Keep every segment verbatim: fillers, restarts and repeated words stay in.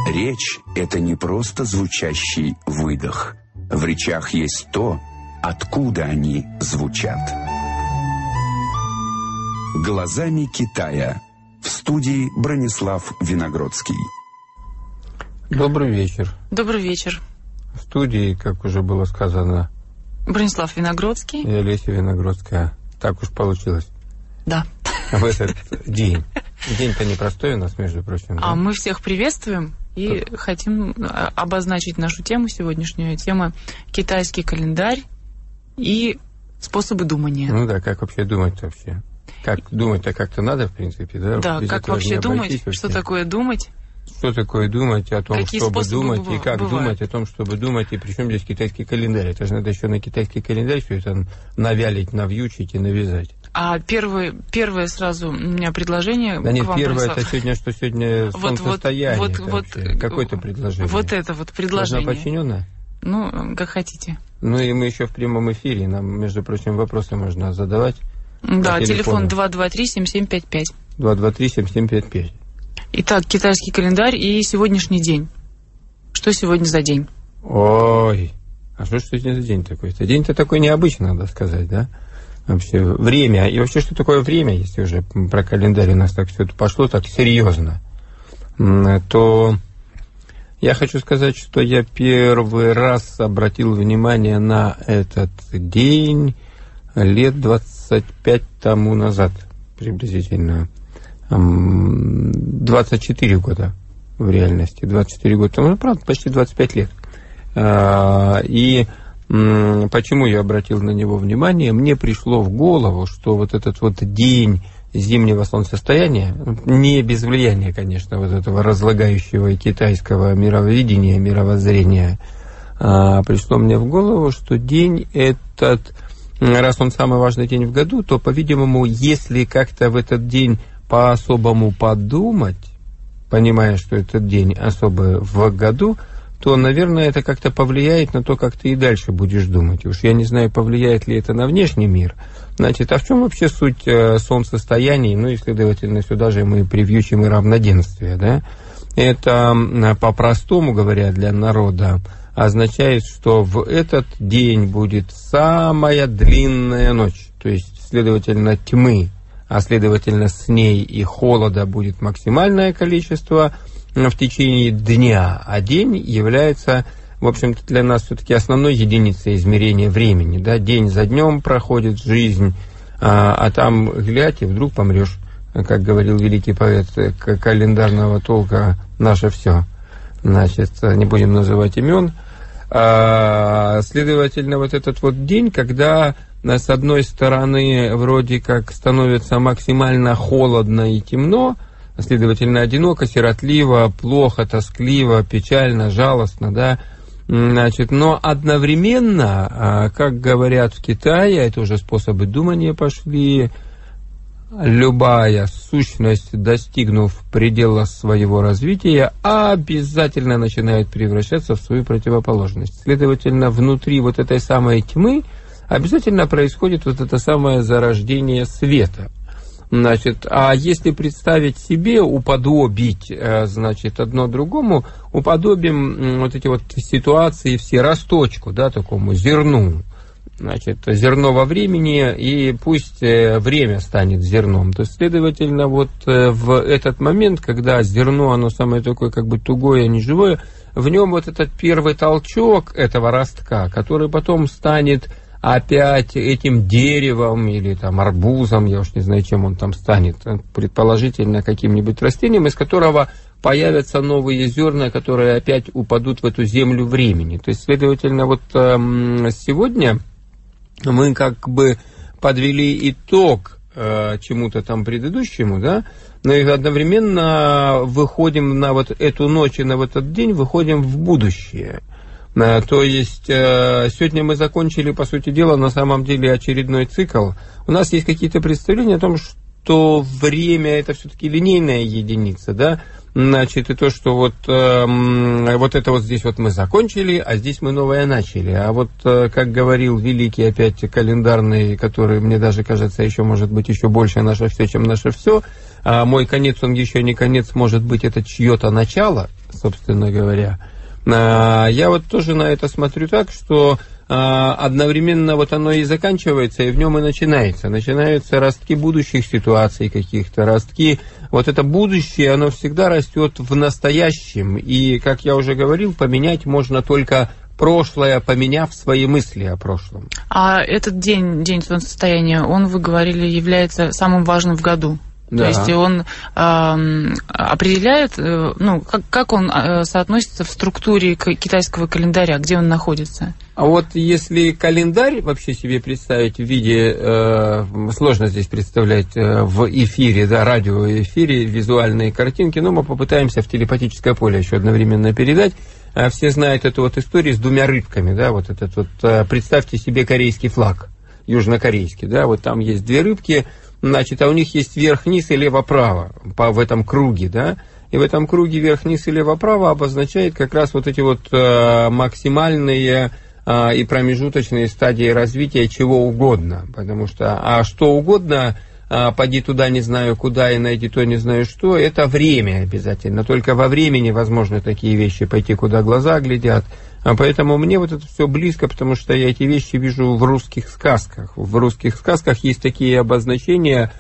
Речь – это не просто звучащий выдох. В речах есть то, откуда они звучат. «Глазами Китая». В студии Бронислав Виногродский. Добрый вечер. Добрый вечер. В студии, как уже было сказано, Бронислав Виногродский и Олеся Виногродская. Так уж получилось. Да. В этот день. День-то непростой у нас, между прочим. Да? А мы всех приветствуем и так. хотим обозначить нашу тему сегодняшнюю. Тема «Китайский календарь и способы думания». Ну да, как вообще думать вообще? Как думать-то как-то надо, в принципе, да? Да, без как вообще думать, вообще. Что такое думать? Что такое думать о том, Какие чтобы думать, бывают? И как думать о том, чтобы думать, и причем здесь китайский календарь. Это же надо еще на китайский календарь все это навялить, навьючить и навязать. А первое, первое сразу у меня предложение да к нет, вам, первое Бронислав. это сегодня, что сегодня вот, солнцестояние. Вот, вот, вот, какое-то предложение. Вот это вот предложение. Должна подчиненная? Ну, как хотите. Ну и мы еще в прямом эфире, нам, между прочим, вопросы можно задавать. Да, телефон два два три семь семь пять пять. два два три семь семь пять пять. Итак, китайский календарь и сегодняшний день. Что сегодня за день? Ой, а что ж сегодня за день такой? Это день-то такой необычный, надо сказать, да? Вообще, время. И вообще, что такое время, если уже про календарь у нас так все это пошло так серьезно, то я хочу сказать, что я первый раз обратил внимание на этот день лет двадцать пять тому назад, приблизительно. двадцать четыре года в реальности. двадцать четыре года тому, ну, правда, почти двадцать пять лет. И почему я обратил на него внимание? Мне пришло в голову, что вот этот вот день зимнего солнцестояния, не без влияния, конечно, вот этого разлагающего китайского мировидения, мировоззрения, пришло мне в голову, что день этот, раз он самый важный день в году, то, по-видимому, если как-то в этот день по-особому подумать, понимая, что этот день особый в году, то, наверное, это как-то повлияет на то, как ты и дальше будешь думать. Уж я не знаю, повлияет ли это на внешний мир. Значит, а в чем вообще суть солнцестояний? Ну и, следовательно, сюда же мы привьючим и равноденствие, да? Это, по-простому говоря, для народа означает, что в этот день будет самая длинная ночь, то есть, следовательно, тьмы, а следовательно, с ней и холода будет максимальное количество в течение дня, а день является, в общем-то, для нас все-таки основной единицей измерения времени. Да? День за днем проходит жизнь, а, а там, глядь, и вдруг помрешь, как говорил великий поэт календарного толка «Наше все». Значит, не будем называть имен. А, следовательно, вот этот вот день, когда с одной стороны вроде как становится максимально холодно и темно, следовательно, одиноко, сиротливо, плохо, тоскливо, печально, жалостно, да, значит, но одновременно, как говорят в Китае, это уже способы думания пошли, любая сущность, достигнув предела своего развития, обязательно начинает превращаться в свою противоположность. Следовательно, внутри вот этой самой тьмы обязательно происходит вот это самое зарождение света. Значит, а если представить себе, уподобить, значит, одно другому, уподобим вот эти вот ситуации все росточку, да, такому зерну, значит, зерно во времени, и пусть время станет зерном. То есть, следовательно, вот в этот момент, когда зерно, оно самое такое как бы тугое, неживое, в нем вот этот первый толчок этого ростка, который потом станет опять этим деревом или там арбузом, я уж не знаю, чем он там станет, предположительно каким-нибудь растением, из которого появятся новые зерна, которые опять упадут в эту землю времени. То есть, следовательно, вот э, сегодня мы как бы подвели итог э, чему-то там предыдущему, да, но и одновременно выходим на вот эту ночь и на вот этот день, выходим в будущее. То есть сегодня мы закончили, по сути дела, на самом деле очередной цикл. У нас есть какие-то представления о том, что время это все-таки линейная единица, да, значит, и то, что вот, э, вот это вот здесь вот мы закончили, а здесь мы новое начали. А вот, э, как говорил великий опять календарный, который, мне даже кажется, еще может быть еще больше наше все, чем наше все, а мой конец, он еще не конец, может быть, это чье-то начало. собственно говоря. Я вот тоже на это смотрю так, что одновременно вот оно и заканчивается, и в нем и начинается. Начинаются ростки будущих ситуаций каких-то, ростки. Вот это будущее, оно всегда растет в настоящем. И, как я уже говорил, поменять можно только прошлое, поменяв свои мысли о прошлом. А этот день, день солнцестояния, он, вы говорили, является самым важным в году? Да. То есть он э, определяет, э, ну, как, как он э, соотносится в структуре китайского календаря, где он находится? А вот если календарь вообще себе представить в виде, э, сложно здесь представлять э, в эфире, да, радиоэфире, визуальные картинки, но мы попытаемся в телепатическое поле еще одновременно передать. Э, все знают эту вот историю с двумя рыбками, да, вот этот вот, э, представьте себе корейский флаг, южнокорейский, да, вот там есть две рыбки. Значит, а у них есть вверх-вниз и лево-право по, в этом круге, да, и в этом круге вверх-вниз и лево-право обозначает как раз вот эти вот э, максимальные э, и промежуточные стадии развития чего угодно, потому что, а что угодно, э, поди туда не знаю куда и найди то не знаю что, это время обязательно, только во времени возможны такие вещи, пойти куда глаза глядят. А поэтому мне вот это все близко, потому что я эти вещи вижу в русских сказках. В русских сказках есть такие обозначения,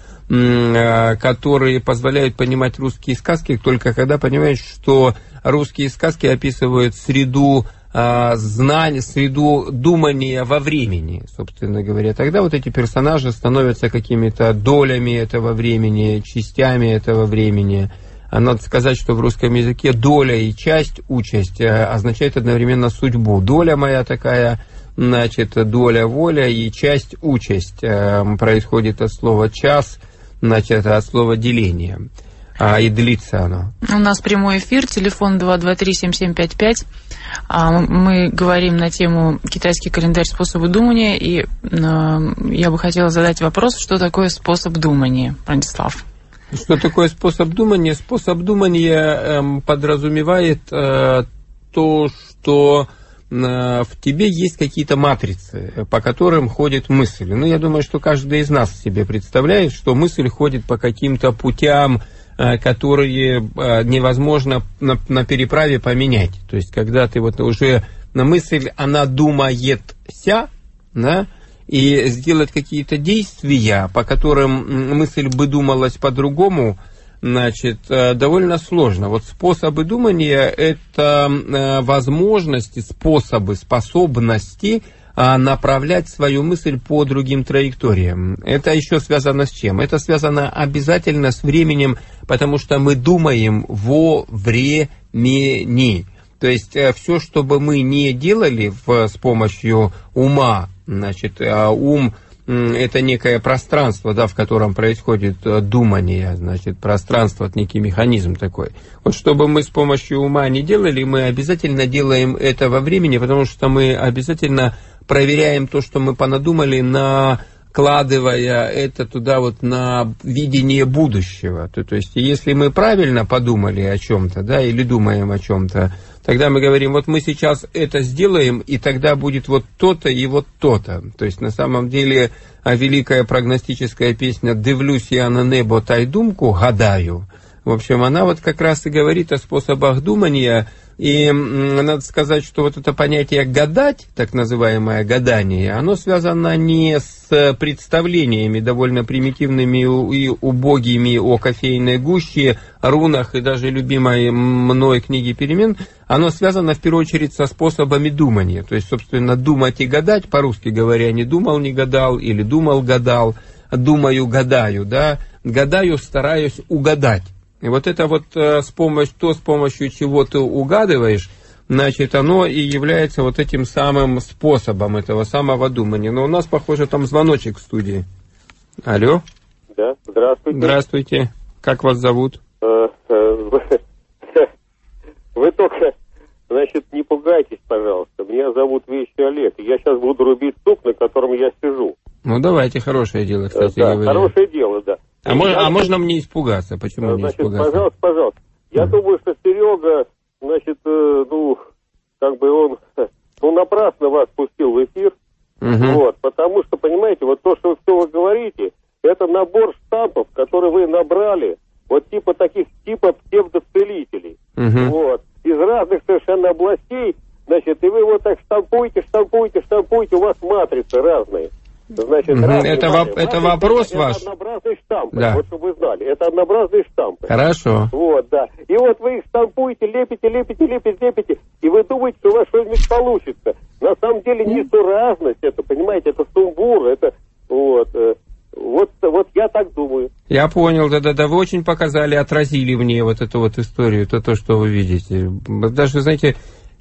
которые позволяют понимать русские сказки, только когда понимаешь, что русские сказки описывают среду знаний, среду думания во времени, собственно говоря. Тогда вот эти персонажи становятся какими-то долями этого времени, частями этого времени. Надо сказать, что в русском языке доля и часть, участь означает одновременно судьбу. Доля моя такая, значит, доля, воля, и часть, участь происходит от слова час, значит, от слова деление. А, и длится оно. У нас прямой эфир, телефон два два три семь семь пять пять. Мы говорим на тему «Китайский календарь. Способы думания». И я бы хотела задать вопрос, что такое способ думания, Бронислав? Что такое способ думания? Способ думания э, подразумевает э, то, что э, в тебе есть какие-то матрицы, по которым ходит мысль. Ну, я думаю, что каждый из нас себе представляет, что мысль ходит по каким-то путям, э, которые э, невозможно на, на переправе поменять. То есть, когда ты вот уже на мысль, она думается, да, и сделать какие-то действия, по которым мысль бы думалась по-другому, значит, довольно сложно. Вот способы думания – это возможности, способы, способности направлять свою мысль по другим траекториям. Это еще связано с чем? Это связано обязательно с временем, потому что мы думаем во времени. То есть все, что бы мы не делали в, с помощью ума, значит, ум – это некое пространство, да, в котором происходит думание, значит, пространство, это некий механизм такой. Вот что бы мы с помощью ума не делали, мы обязательно делаем это во времени, потому что мы обязательно проверяем то, что мы понадумали, накладывая это туда вот на видение будущего. То, то есть, если мы правильно подумали о чем-то, да, или думаем о чем-то, тогда мы говорим, вот мы сейчас это сделаем, и тогда будет вот то-то и вот то-то. То есть, на самом деле, великая прогностическая песня «Дивлюсь я на небо, та й думку гадаю». В общем, она вот как раз и говорит о способах думания. И надо сказать, что вот это понятие «гадать», так называемое гадание, оно связано не с представлениями довольно примитивными и убогими о кофейной гуще, рунах и даже любимой мной книге «Перемен», оно связано в первую очередь со способами думания. То есть, собственно, думать и гадать, по-русски говоря, не думал, не гадал, или думал, гадал, думаю, гадаю, да, гадаю, стараюсь угадать. И вот это вот с помощью, то, с помощью чего ты угадываешь, значит, оно и является вот этим самым способом этого самого думания. Но у нас, похоже, там звоночек в студии. Алло? Да, здравствуйте. Здравствуйте. Как вас зовут? Вы только, значит, не пугайтесь, пожалуйста. Меня зовут Вещий Олег. Я сейчас буду рубить сук, на котором я сижу. Ну, давайте, хорошее дело, кстати да, говоря. Хорошее дело, да. А, мож, я... а можно мне испугаться? Почему значит, мне испугаться? Пожалуйста, пожалуйста. Я mm. думаю, что Серега, значит, э, ну, как бы он, ну, напрасно вас пустил в эфир. Mm-hmm. Вот, потому что, понимаете, вот то, что, что вы говорите, это набор штампов, которые вы набрали, вот типа таких, типа псевдоцелителей. Mm-hmm. Вот. И разных совершенно областей, значит, и вы вот так штампуете, штампуете, штампуете, у вас матрицы разные. Значит, угу. разные это, матрицы. во- это вопрос это, ваш? Это однообразные штампы, да. вот чтобы вы знали, это однообразные штампы. Хорошо. Вот, да. И вот вы их штампуете, лепите, лепите, лепите, лепите, и вы думаете, что у вас что-нибудь получится. На самом деле несуразность это, понимаете, это сумбур, это вот... Вот, вот я так думаю. Я понял, да-да-да, вы очень показали, отразили мне вот эту вот историю, то, то что вы видите. Даже, знаете,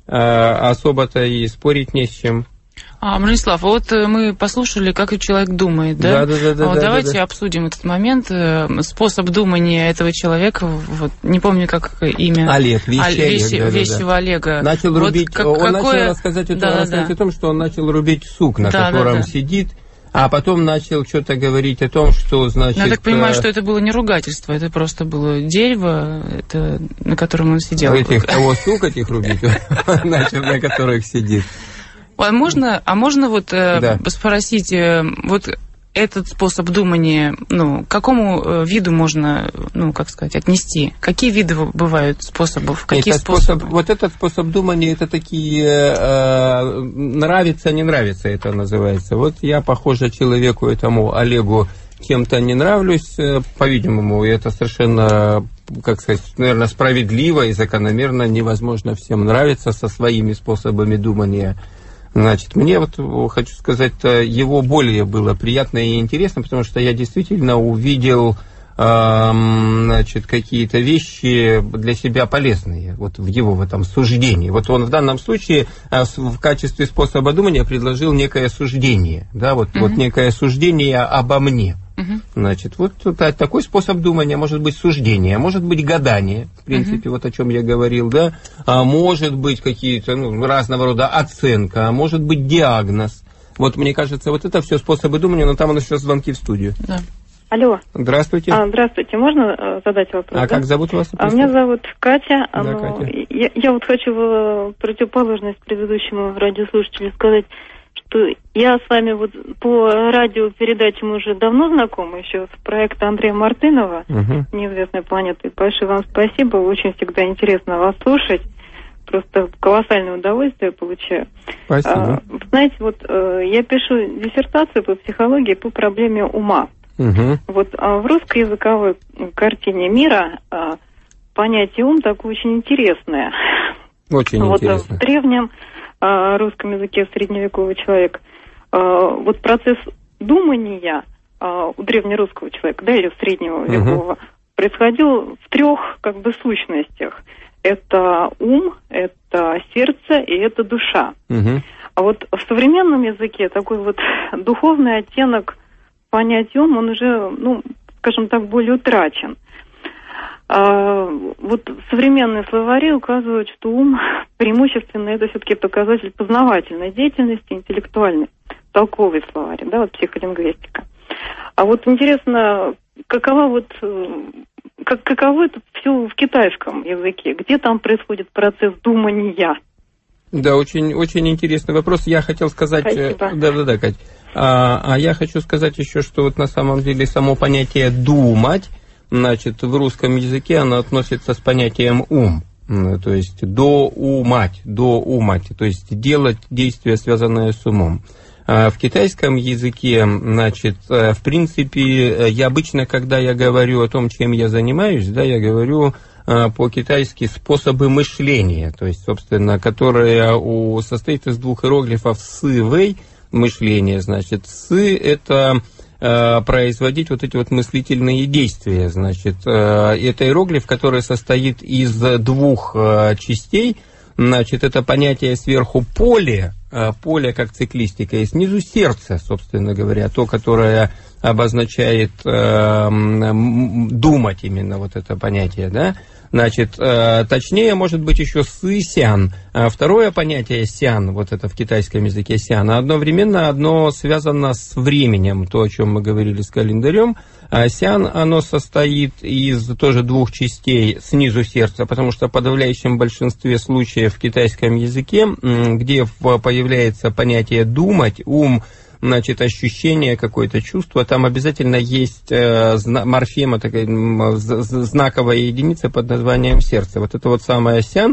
особо-то и спорить не с чем. А, Бронислав, вот мы послушали, как человек думает, да? Да, да, да. А вот да, давайте да, да. обсудим этот момент, способ думания этого человека, вот, не помню, как имя. Олег, Вещи, а, Вещи, Олег, да, Вещего да, да. Олега. Начал вот рубить, как, он какое... начал рассказать, это, да, рассказать да. о том, что он начал рубить сук, на да, котором да, да. сидит, а потом начал что-то говорить о том, что, значит... Я так понимаю, что это было не ругательство, это просто было дерево, это, на котором он сидел. Этих, кого сук этих рубить, начал, на которых сидит. А можно, а можно вот да. спросить, вот этот способ думания, ну, к какому виду можно, ну, как сказать, отнести? Какие виды бывают способов? Какие это способы? Способ, вот этот способ думания, это такие э, нравится, не нравится, это называется. Вот я, похоже, человеку этому Олегу кем-то не нравлюсь, по-видимому, это совершенно, как сказать, наверное, справедливо и закономерно, невозможно всем нравиться со своими способами думания. Значит, мне вот, хочу сказать, его более было приятно и интересно, потому что я действительно увидел, э, значит, какие-то вещи для себя полезные, вот в его в этом суждении. Вот он в данном случае э, в качестве способа думания предложил некое суждение, да, вот, mm-hmm. вот некое суждение обо мне. Uh-huh. Значит, вот такой способ думания, может быть суждение, может быть гадание, в принципе, uh-huh. вот о чем я говорил, да, а может быть какие-то ну, разного рода оценка, а может быть диагноз. Вот мне кажется, вот это все способы думания, но там у нас сейчас звонки в студию. Да. Алло. Здравствуйте. А, здравствуйте, можно э, задать вопрос? А да? как зовут вас? А меня зовут Катя. Да, ну, Катя. Я, я вот хочу в противоположность предыдущему радиослушателю сказать, что я с вами вот по радиопередаче мы уже давно знакомы, еще с проекта Андрея Мартынова, uh-huh. «Неизвестная планета». И большое вам спасибо, очень всегда интересно вас слушать. Просто колоссальное удовольствие получаю. Спасибо. А, знаете, вот а, я пишу диссертацию по психологии по проблеме ума. Uh-huh. Вот а, в русскоязыковой картине мира а, понятие ум такое очень интересное. Очень вот, интересно. В древнем а, русском языке средневековый человек, а, вот процесс думания а, у древнерусского человека, да, или среднего uh-huh. векового, происходил в трех как бы сущностях. Это ум, это сердце и это душа. Uh-huh. А вот в современном языке такой вот духовный оттенок понятия ум, он уже, ну, скажем так, более утрачен. А, вот современные словари указывают, что ум преимущественно это все-таки показатель познавательной деятельности, интеллектуальной, толковый словарь, да, вот психолингвистика. А вот интересно, какова вот, как, каково это все в китайском языке, где там происходит процесс думания? Да, очень, очень интересный вопрос. Я хотел сказать... Спасибо. Да-да-да, Кать. А, а я хочу сказать еще, что вот на самом деле само понятие «думать», значит, в русском языке оно относится с понятием «ум». То есть «доумать», «доумать», то есть делать действия, связанные с умом. А в китайском языке, значит, в принципе, я обычно, когда я говорю о том, чем я занимаюсь, да, я говорю по-китайски способы мышления, то есть, собственно, которые у, состоит из двух иероглифов «сы-вэй», мышление, значит, «сы» — это э, производить вот эти вот мыслительные действия, значит, э, это иероглиф, который состоит из двух э, частей, значит, это понятие сверху «поле», э, поле как циклистика, и снизу «сердце», собственно говоря, то, которое обозначает э, думать именно вот это понятие, да. Значит, э, точнее, может быть, еще сы-сян. А второе понятие сян, вот это в китайском языке сян, одновременно одно связано с временем, то, о чем мы говорили с календарем. А сян, оно состоит из тоже двух частей снизу сердца, потому что в подавляющем большинстве случаев в китайском языке, где появляется понятие думать, ум, значит, ощущение, какое-то чувство, там обязательно есть э, зна- морфема, такая знаковая единица под названием сердце. Вот это вот самое сян,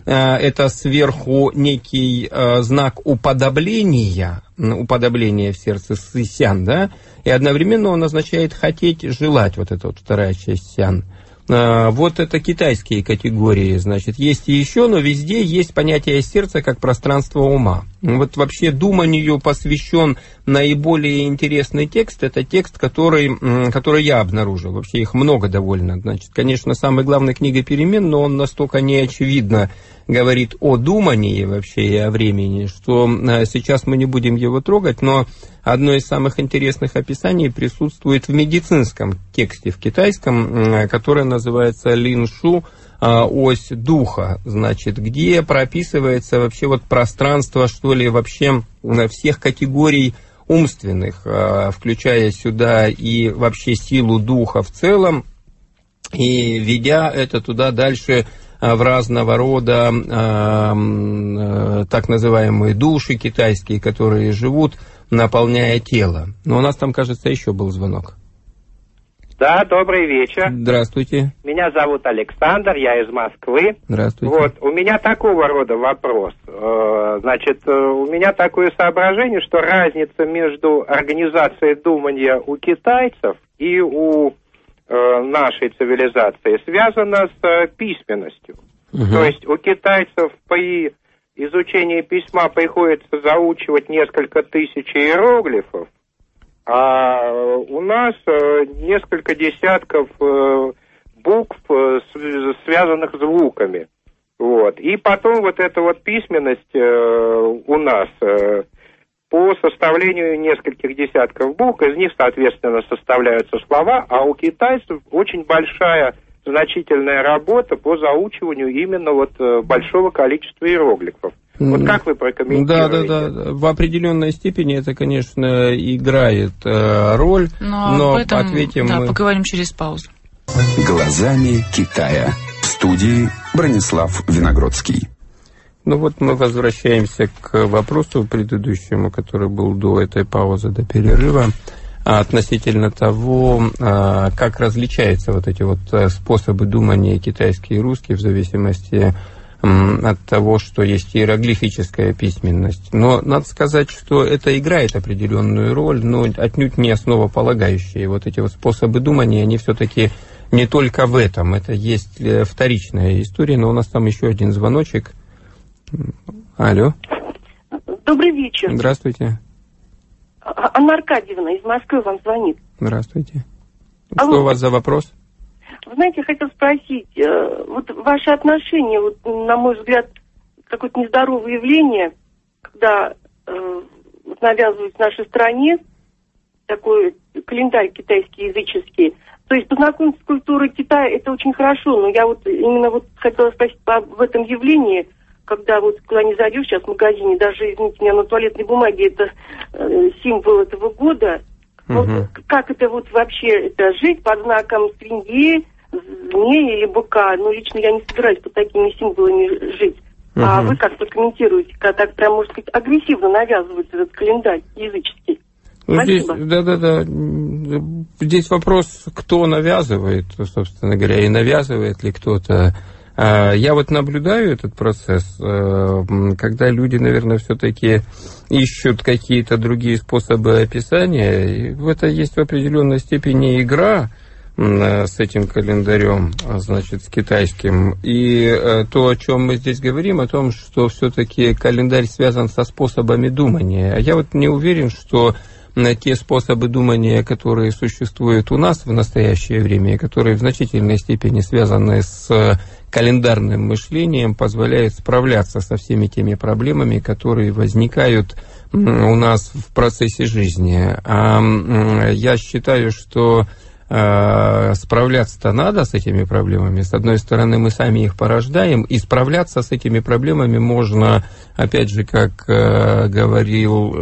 это сверху некий знак уподобления, уподобления в сердце сян, да, и одновременно он означает хотеть, желать, вот эта вот вторая часть сян. Вот это китайские категории, значит, есть и еще, но везде есть понятие сердца как пространство ума. Вот вообще думанию посвящен наиболее интересный текст, это текст, который, который я обнаружил, вообще их много довольно, значит, конечно, самая главная книга перемен, но он настолько неочевидно говорит о думании вообще и о времени, что сейчас мы не будем его трогать, но одно из самых интересных описаний присутствует в медицинском тексте, в китайском, которое называется «Лин-шу», ось духа, значит, где прописывается вообще вот пространство, что ли, вообще всех категорий умственных, включая сюда и вообще силу духа в целом, и ведя это туда дальше в разного рода э, так называемые души китайские, которые живут, наполняя тело. Но у нас там, кажется, еще был звонок. Да, добрый вечер. Здравствуйте. Меня зовут Александр, я из Москвы. Здравствуйте. Вот, у меня такого рода вопрос. Значит, у меня такое соображение, что разница между организацией думания у китайцев и у нашей цивилизации связана с письменностью. Угу. То есть у китайцев при изучении письма приходится заучивать несколько тысяч иероглифов, а у нас несколько десятков букв, связанных звуками. Вот. И потом вот эта вот письменность у нас по составлению нескольких десятков букв, из них, соответственно, составляются слова, а у китайцев очень большая, значительная работа по заучиванию именно вот большого количества иероглифов. Вот как вы прокомментируете? Да, да, да. В определенной степени это, конечно, играет э, роль, но, но этом, ответим да, мы... поговорим через паузу. Глазами Китая. В студии Бронислав Виногродский. Ну вот мы возвращаемся к вопросу предыдущему, который был до этой паузы, до перерыва, относительно того, как различаются вот эти вот способы думания китайские и русские в зависимости от того, что есть иероглифическая письменность. Но надо сказать, что это играет определенную роль, но отнюдь не основополагающая. Вот эти вот способы думания, они все-таки не только в этом. Это есть вторичная история, но у нас там еще один звоночек. Алло. Добрый вечер. Здравствуйте. Анна Аркадьевна из Москвы вам звонит. Здравствуйте. Алло. Что у вас за вопрос? Вы знаете, я хотела спросить, вот ваши отношения, вот, на мой взгляд, какое-то нездоровое явление, когда э, навязывают в нашей стране такой календарь китайский языческий. То есть познакомиться с культурой Китая, это очень хорошо, но я вот именно вот хотела спросить об этом явлении, когда вот куда ни зайдешь сейчас в магазине, даже, извините меня, на туалетной бумаге это э, символ этого года. Вот, угу. Как это вот вообще это жить под знаком свиньи, змеи или быка? Ну, лично я не собираюсь под такими символами жить. Угу. А вы как прокомментируете, когда так прям, можно сказать, агрессивно навязывается этот календарь языческий? Ну, здесь, да, да, да. Здесь вопрос, кто навязывает, собственно говоря, и навязывает ли кто-то. Я вот наблюдаю этот процесс, когда люди, наверное, все-таки ищут какие-то другие способы описания. И в это есть в определенной степени игра с этим календарем, значит, с китайским. И то, о чем мы здесь говорим, о том, что все-таки календарь связан со способами думания. А я вот не уверен, что те способы думания, которые существуют у нас в настоящее время, и которые в значительной степени связаны с календарным мышлением, позволяют справляться со всеми теми проблемами, которые возникают у нас в процессе жизни. А я считаю, что справляться-то надо с этими проблемами. С одной стороны, мы сами их порождаем, и справляться с этими проблемами можно, опять же, как говорил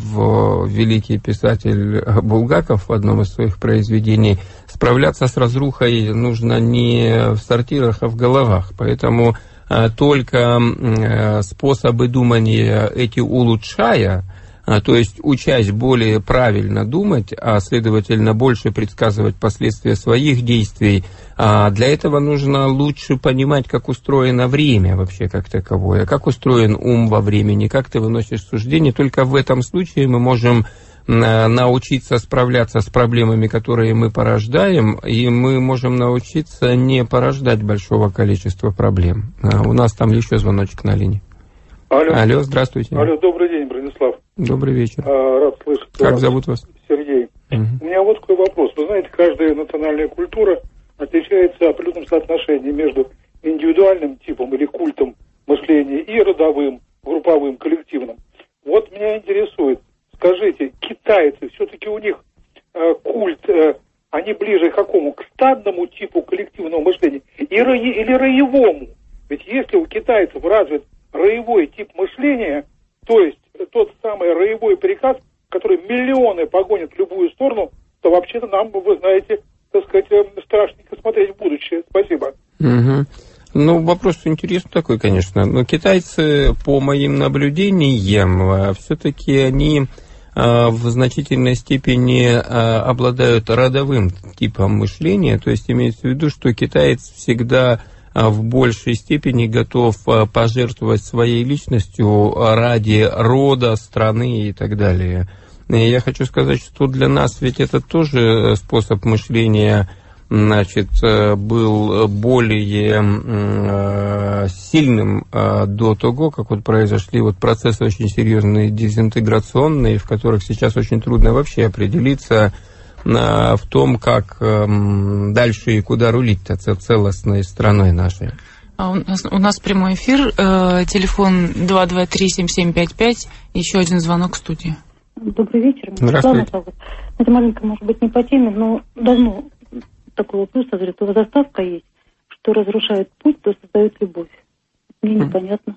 в великий писатель Булгаков в одном из своих произведений, справляться с разрухой нужно не в сортирах, а в головах. Поэтому только способы думания эти улучшая, то есть учась более правильно думать, а следовательно больше предсказывать последствия своих действий, для этого нужно лучше понимать, как устроено время вообще как таковое, как устроен ум во времени, как ты выносишь суждения. Только в этом случае мы можем научиться справляться с проблемами, которые мы порождаем, и мы можем научиться не порождать большого количества проблем. У нас там еще звоночек на линии. Алло. Алло, здравствуйте. Алло, добрый день, Бронислав. Добрый вечер. А, рад слышать. Как вас. зовут вас? Сергей. Угу. У меня вот такой вопрос. Вы знаете, каждая национальная культура отличается определенным соотношением между индивидуальным типом или культом мышления и родовым, групповым, коллективным. Вот меня интересует, скажите, китайцы, все-таки у них э, культ, э, они ближе к какому? К стадному типу коллективного мышления и рои, или роевому? Ведь если у китайцев развит роевой тип мышления, то есть тот самый роевой приказ, который миллионы погонит в любую сторону, то вообще-то нам, вы знаете, так сказать, страшненько смотреть в будущее. Спасибо. Угу. Ну, вопрос интересный такой, конечно. Но китайцы, по моим наблюдениям, все-таки они в значительной степени обладают родовым типом мышления. То есть имеется в виду, что китаец всегда в большей степени готов пожертвовать своей личностью ради рода, страны и так далее. И я хочу сказать, что для нас ведь это тоже способ мышления, значит, был более сильным до того, как вот произошли вот процессы очень серьезные дезинтеграционные, в которых сейчас очень трудно вообще определиться в том, как дальше и куда рулить-то целостной страной нашей. А у нас, у нас прямой эфир, э, телефон два два три семь семь пять пять, еще один звонок в студии. Добрый вечер. Здравствуйте. Это маленько, может быть, не по теме, но давно такой вопрос созрел. У заставка есть, что разрушает путь, то создает любовь. Мне непонятно.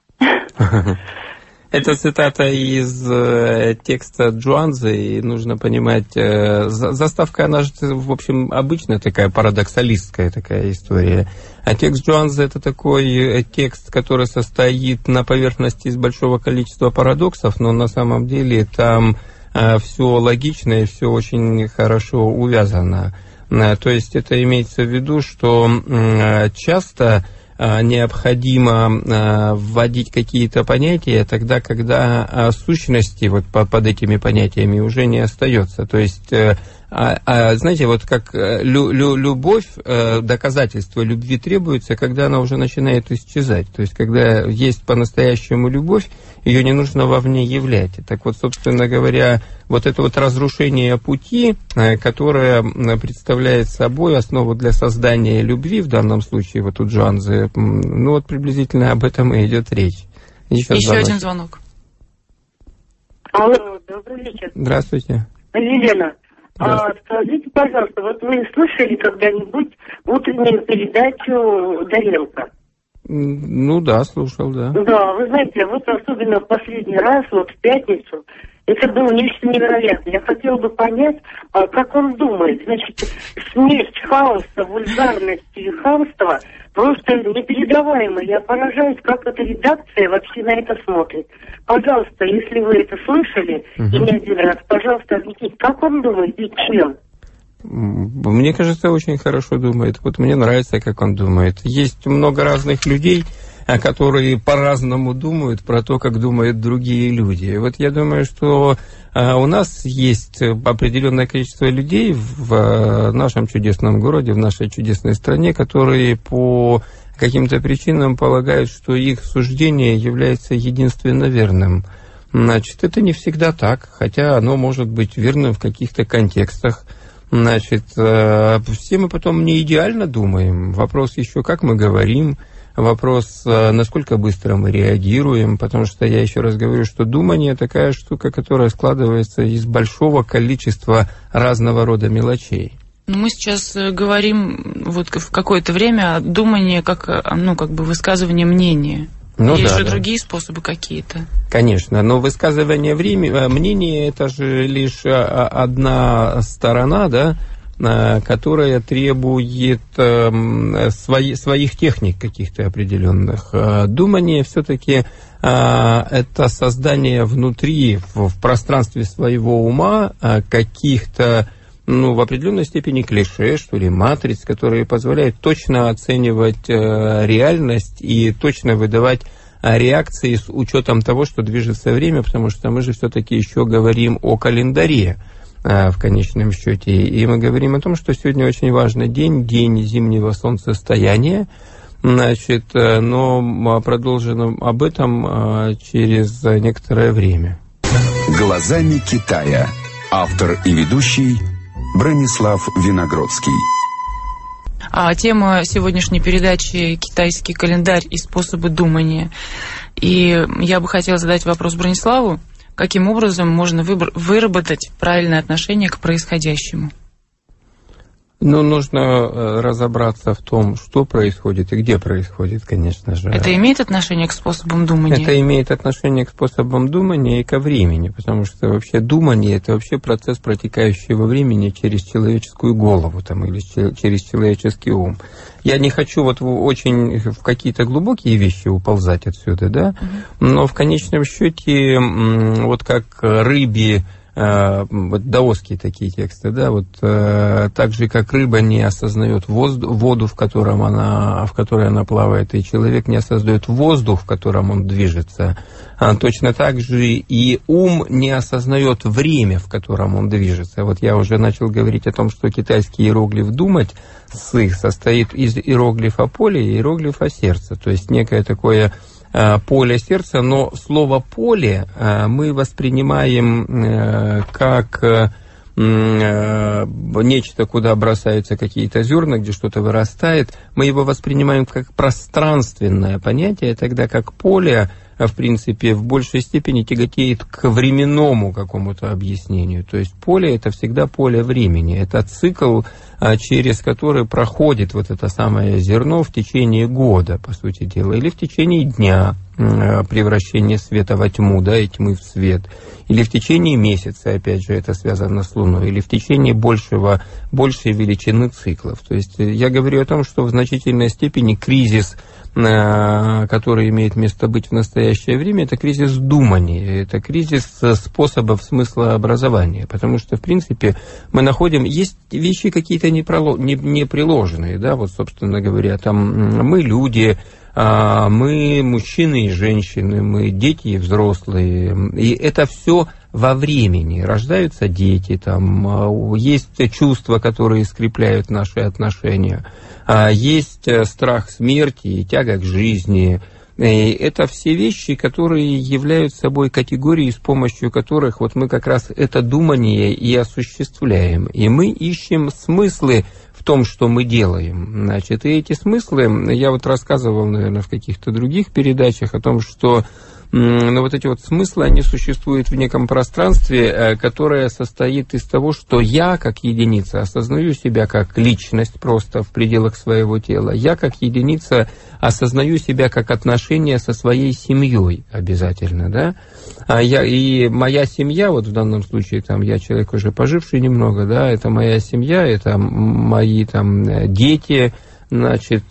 Это цитата из э, текста Джуанзы, и нужно понимать, э, заставка, она же, в общем, обычная такая парадоксалистская такая история. А текст Джуанзы — это такой текст, который состоит на поверхности из большого количества парадоксов, но на самом деле там э, все логично и все очень хорошо увязано. Э, то есть это имеется в виду, что э, часто необходимо вводить какие-то понятия тогда, когда сущности вот под этими понятиями уже не остается. То есть, знаете, вот как любовь, доказательство любви требуется, когда она уже начинает исчезать. То есть, когда есть по-настоящему любовь, ее не нужно вовне являть. Так вот, собственно говоря, вот это вот разрушение пути, которое представляет собой основу для создания любви, в данном случае вот у Джуанзы, ну вот приблизительно об этом и идет речь. Еще, Еще один звонок. Алло, добрый вечер. Здравствуйте. Елена, а, скажите, пожалуйста, вот вы слышали когда-нибудь утреннюю передачу Доренко? Ну да, слушал, да. Да, вы знаете, вот особенно в последний раз, вот в пятницу, это было нечто невероятное. Я хотела бы понять, а, как он думает. Значит, смесь хаоса, вульгарности и хамства просто непередаваемая. Я поражаюсь, как эта редакция вообще на это смотрит. Пожалуйста, если вы это слышали, угу. и не один раз, пожалуйста, объясните, как он думает и чем? Мне кажется, очень хорошо думает. Вот мне нравится, как он думает. Есть много разных людей, которые по-разному думают про то, как думают другие люди. Вот я думаю, что у нас есть определенное количество людей в нашем чудесном городе, в нашей чудесной стране, которые по каким-то причинам полагают, что их суждение является единственно верным. Значит, это не всегда так, хотя оно может быть верным в каких-то контекстах. Значит, все мы потом не идеально думаем. Вопрос еще, как мы говорим, вопрос, насколько быстро мы реагируем, потому что я еще раз говорю, что думание такая штука, которая складывается из большого количества разного рода мелочей. Мы сейчас говорим вот в какое-то время о думании как, ну, как бы высказывание мнения. Ну, Есть да, же да. другие способы какие-то. Конечно, но высказывание времени, мнения — это же лишь одна сторона, да, которая требует свои, своих техник каких-то определенных. Думание все-таки это создание внутри, в пространстве своего ума каких-то, ну, в определенной степени клише, что ли, матриц, которые позволяют точно оценивать реальность и точно выдавать реакции с учетом того, что движется время, потому что мы же все-таки еще говорим о календаре в конечном счете. И мы говорим о том, что сегодня очень важный день, день зимнего солнцестояния. Значит, но продолжим об этом через некоторое время. «Глазами Китая». Автор и ведущий Бронислав Виногродский. А тема сегодняшней передачи «Китайский календарь и способы думания». И я бы хотела задать вопрос Брониславу. Каким образом можно выработать правильное отношение к происходящему? Ну, нужно разобраться в том, что происходит и где происходит, конечно же. Это имеет отношение к способам думания? Это имеет отношение к способам думания и ко времени, потому что вообще думание – это вообще процесс, протекающий во времени через человеческую голову там, или через человеческий ум. Я не хочу вот очень в какие-то глубокие вещи уползать отсюда, да, но в конечном счете, вот как рыбе, вот даосские такие тексты, да, вот э, так же, как рыба не осознает воздух, воду, в, котором она, в которой она плавает, и человек не осознает воздух, в котором он движется, а точно так же и ум не осознает время, в котором он движется. Вот я уже начал говорить о том, что китайский иероглиф «думать» состоит из иероглифа поля и иероглифа сердца, то есть некое такое поле сердца, но слово «поле» мы воспринимаем как нечто, куда бросаются какие-то зерна, где что-то вырастает. Мы его воспринимаем как пространственное понятие, тогда как поле, в принципе, в большей степени тяготеет к временному какому-то объяснению. То есть поле – это всегда поле времени, это цикл, через который проходит вот это самое зерно в течение года, по сути дела, или в течение дня, превращение света во тьму, да, и тьмы в свет, или в течение месяца, опять же, это связано с Луной, или в течение большего, большей величины циклов. То есть я говорю о том, что в значительной степени кризис, который имеет место быть в настоящее время, это кризис думания, это кризис способов смыслообразования, потому что, в принципе, мы находим, есть вещи какие-то неприложенные, да, вот, собственно говоря, там мы люди, мы мужчины и женщины, мы дети и взрослые, и это все во времени. Рождаются дети, там есть чувства, которые скрепляют наши отношения, есть страх смерти и тяга к жизни. И это все вещи, которые являются собой категории, с помощью которых вот мы как раз это думание и осуществляем. И мы ищем смыслы в том, что мы делаем. Значит, и эти смыслы, я вот рассказывал, наверное, в каких-то других передачах о том, что но вот эти вот смыслы, они существуют в неком пространстве, которое состоит из того, что я, как единица, осознаю себя как личность просто в пределах своего тела. Я, как единица, осознаю себя как отношение со своей семьей обязательно, да. А я, и моя семья, вот в данном случае, там, я человек уже поживший немного, да, это моя семья, это мои там дети, значит,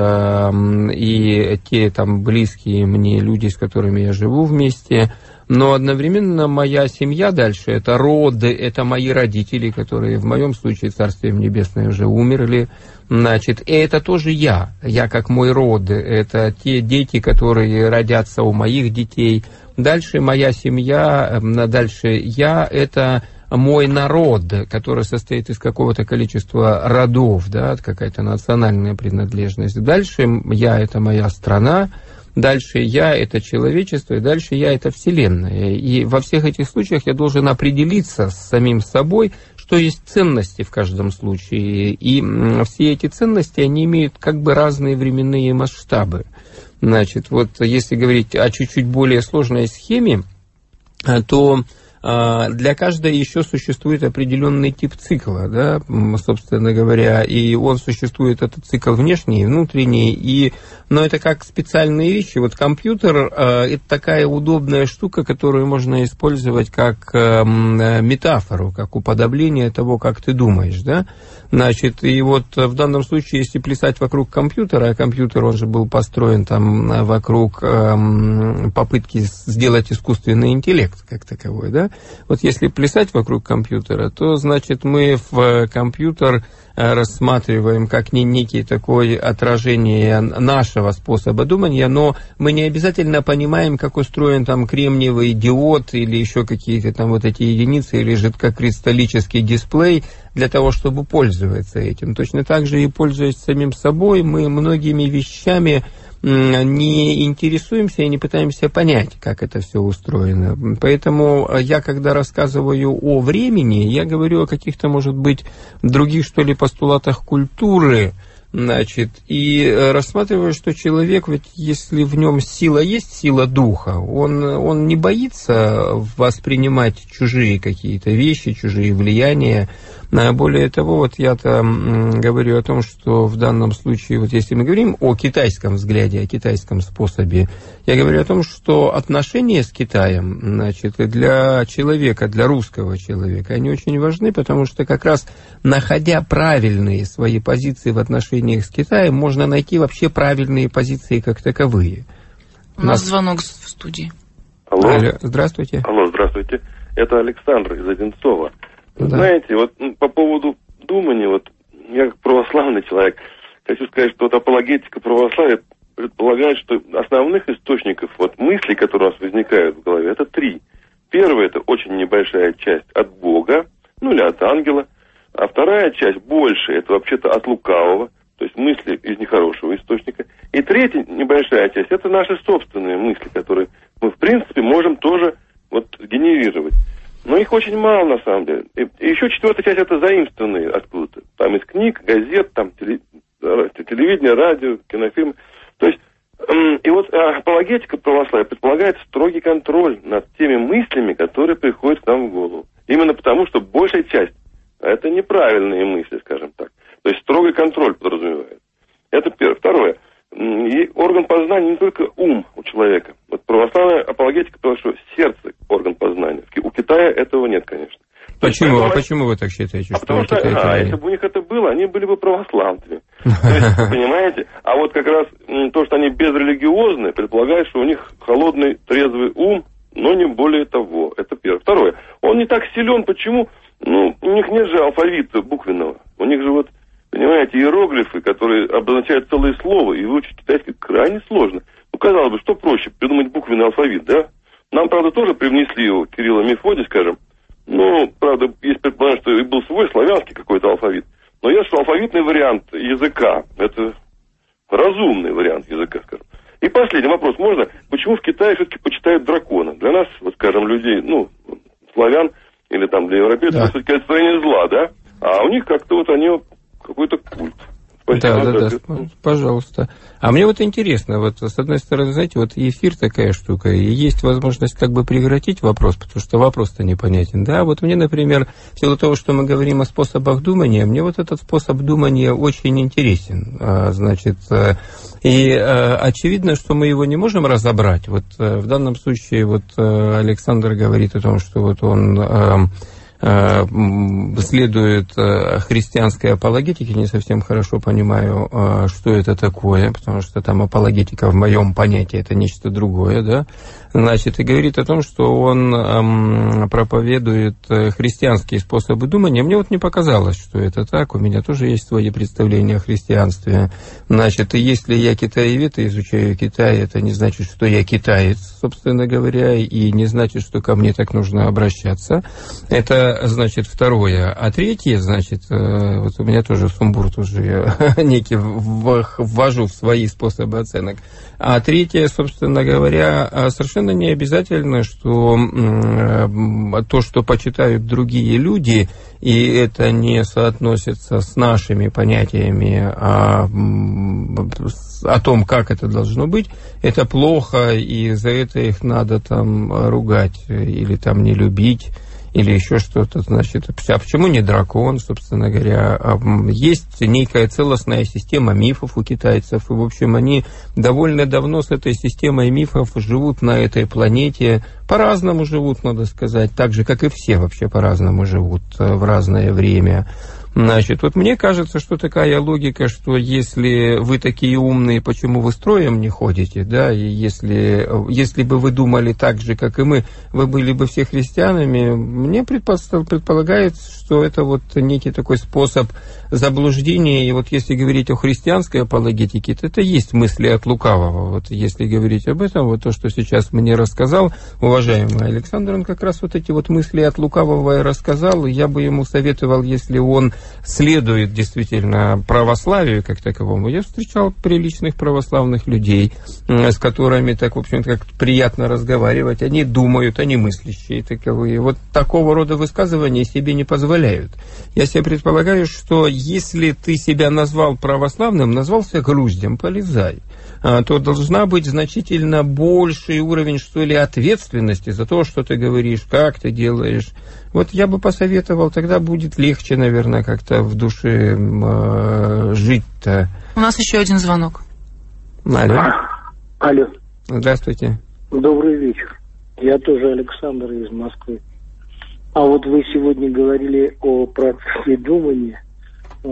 и те там близкие мне люди, с которыми я живу вместе, но одновременно моя семья дальше, это роды, это мои родители, которые в моем случае, Царствием Небесное, уже умерли, значит, и это тоже я, я как мой род, это те дети, которые родятся у моих детей, дальше моя семья, дальше я, это мой народ, который состоит из какого-то количества родов, да, какая-то национальная принадлежность. Дальше я – это моя страна, дальше я – это человечество, и дальше я – это Вселенная. И во всех этих случаях я должен определиться с самим собой, что есть ценности в каждом случае. И все эти ценности, они имеют как бы разные временные масштабы. Значит, вот если говорить о чуть-чуть более сложной схеме, то для каждой еще существует определенный тип цикла, да, собственно говоря, и он существует, этот цикл внешний и внутренний, и, но это как специальные вещи. Вот компьютер – это такая удобная штука, которую можно использовать как метафору, как уподобление того, как ты думаешь, да. Значит, и вот в данном случае, если плясать вокруг компьютера, а компьютер, он же был построен там вокруг эм, попытки сделать искусственный интеллект как таковой, да, вот если плясать вокруг компьютера, то, значит, мы в компьютер рассматриваем как не некий такой отражение нашего способа думания, но мы не обязательно понимаем, как устроен там кремниевый диод или еще какие-то там вот эти единицы, или жидкокристаллический дисплей для того, чтобы пользоваться этим. Точно так же и пользуясь самим собой, мы многими вещами не интересуемся и не пытаемся понять, как это все устроено. Поэтому я, когда рассказываю о времени, я говорю о каких-то, может быть, других, что ли, постулатах культуры, значит, и рассматриваю, что человек, ведь если в нем сила есть, сила духа, он, он не боится воспринимать чужие какие-то вещи, чужие влияния. Более того, вот я-то говорю о том, что в данном случае, вот если мы говорим о китайском взгляде, о китайском способе, я говорю о том, что отношения с Китаем, значит, для человека, для русского человека, они очень важны, потому что как раз находя правильные свои позиции в отношениях с Китаем, можно найти вообще правильные позиции как таковые. У нас звонок в студии. Алло. Алло. Здравствуйте. Алло, здравствуйте. Это Александр из Одинцова. Да. Знаете, вот по поводу думания, вот я как православный человек хочу сказать, что вот апологетика православия предполагает, что основных источников вот мыслей, которые у нас возникают в голове, это три. Первая — это очень небольшая часть от Бога, ну или от ангела, а вторая часть, большая, это вообще-то от лукавого, то есть мысли из нехорошего источника. И третья небольшая часть — это наши собственные мысли, которые мы, в принципе, можем тоже вот генерировать. Но их очень мало, на самом деле. И, и еще четвертая часть — это заимствованные откуда-то. Там из книг, газет, там теле, телевидение, радио, кинофильмы. То есть, эм, и вот э, апологетика православия предполагает строгий контроль над теми мыслями, которые приходят к нам в голову. Именно потому, что большая часть — это неправильные мысли, скажем так. То есть строгий контроль подразумевает. Это первое. Второе. И орган познания не только ум у человека. Вот православная апологетика, потому что сердце — орган познания. У Китая этого нет, конечно. Почему? А почему вы так считаете? А что потому что, а, если бы у них это было, они были бы православными. Понимаете? А вот как раз то, что они безрелигиозны, предполагает, что у них холодный, трезвый ум, но не более того. Это первое. Второе. Он не так силен. Почему? Ну, у них нет же алфавита буквенного. У них же вот, понимаете, иероглифы, которые обозначают целые слова, и выучить китайский крайне сложно. Ну, казалось бы, что проще, придумать буквенный алфавит, да? Нам, правда, тоже привнесли его Кирилл и Мефодий, скажем. Ну, правда, есть предположение, что и был свой славянский какой-то алфавит. Но я что алфавитный вариант языка, это разумный вариант языка, скажем. И последний вопрос, можно? Почему в Китае все-таки почитают дракона? Для нас, вот скажем, людей, ну, славян или там для европейцев, да, все-таки олицетворение зла, да? А у них как-то вот они какой-то культ. Спасибо, да, да, да, пожалуйста. А мне вот интересно, вот с одной стороны, знаете, вот эфир такая штука, и есть возможность как бы прекратить вопрос, потому что вопрос-то непонятен, да, вот мне, например, в силу того, что мы говорим о способах думания, мне вот этот способ думания очень интересен, значит, и очевидно, что мы его не можем разобрать, вот в данном случае вот Александр говорит о том, что вот он следует христианской апологетике, не совсем хорошо понимаю, что это такое, потому что там апологетика в моем понятии это нечто другое, да, значит, и говорит о том, что он эм, проповедует христианские способы думания. Мне вот не показалось, что это так, у меня тоже есть свои представления о христианстве, значит, и если я китаевед и изучаю Китай, это не значит, что я китаец, собственно говоря, и не значит, что ко мне так нужно обращаться, это Это, значит, второе. А третье, значит, вот у меня тоже сумбур, тоже я некий ввожу в свои способы оценок. А третье, собственно говоря, совершенно не обязательно, что то, что почитают другие люди, и это не соотносится с нашими понятиями о, о том, как это должно быть, это плохо, и за это их надо там ругать или там не любить, или еще что-то, значит, а почему не дракон, собственно говоря? Есть некая целостная система мифов у китайцев, и, в общем, они довольно давно с этой системой мифов живут на этой планете, по-разному живут, надо сказать, так же, как и все вообще по-разному живут в разное время. Значит, вот мне кажется, что такая логика, что если вы такие умные, почему вы строем не ходите, да, и если, если бы вы думали так же, как и мы, вы были бы все христианами, мне предполагается, что это вот некий такой способ заблуждения, и вот если говорить о христианской апологетике, то это есть мысли от лукавого, вот если говорить об этом, вот то, что сейчас мне рассказал уважаемый Александр, он как раз вот эти вот мысли от лукавого и рассказал, и я бы ему советовал, если он следует действительно православию как таковому. Я встречал приличных православных людей, с которыми так, в общем-то, как приятно разговаривать. Они думают, они мыслящие таковые. Вот такого рода высказывания себе не позволяют. Я себе предполагаю, что если ты себя назвал православным, назвался груздем, полезай, то должна быть значительно больший уровень, что ли, ответственности за то, что ты говоришь, как ты делаешь. Вот я бы посоветовал, тогда будет легче, наверное, как-то в душе э, жить-то. У нас еще один звонок. Алло. Алло. Здравствуйте. Добрый вечер. Я тоже Александр из Москвы. А вот вы сегодня говорили о процессе думания э,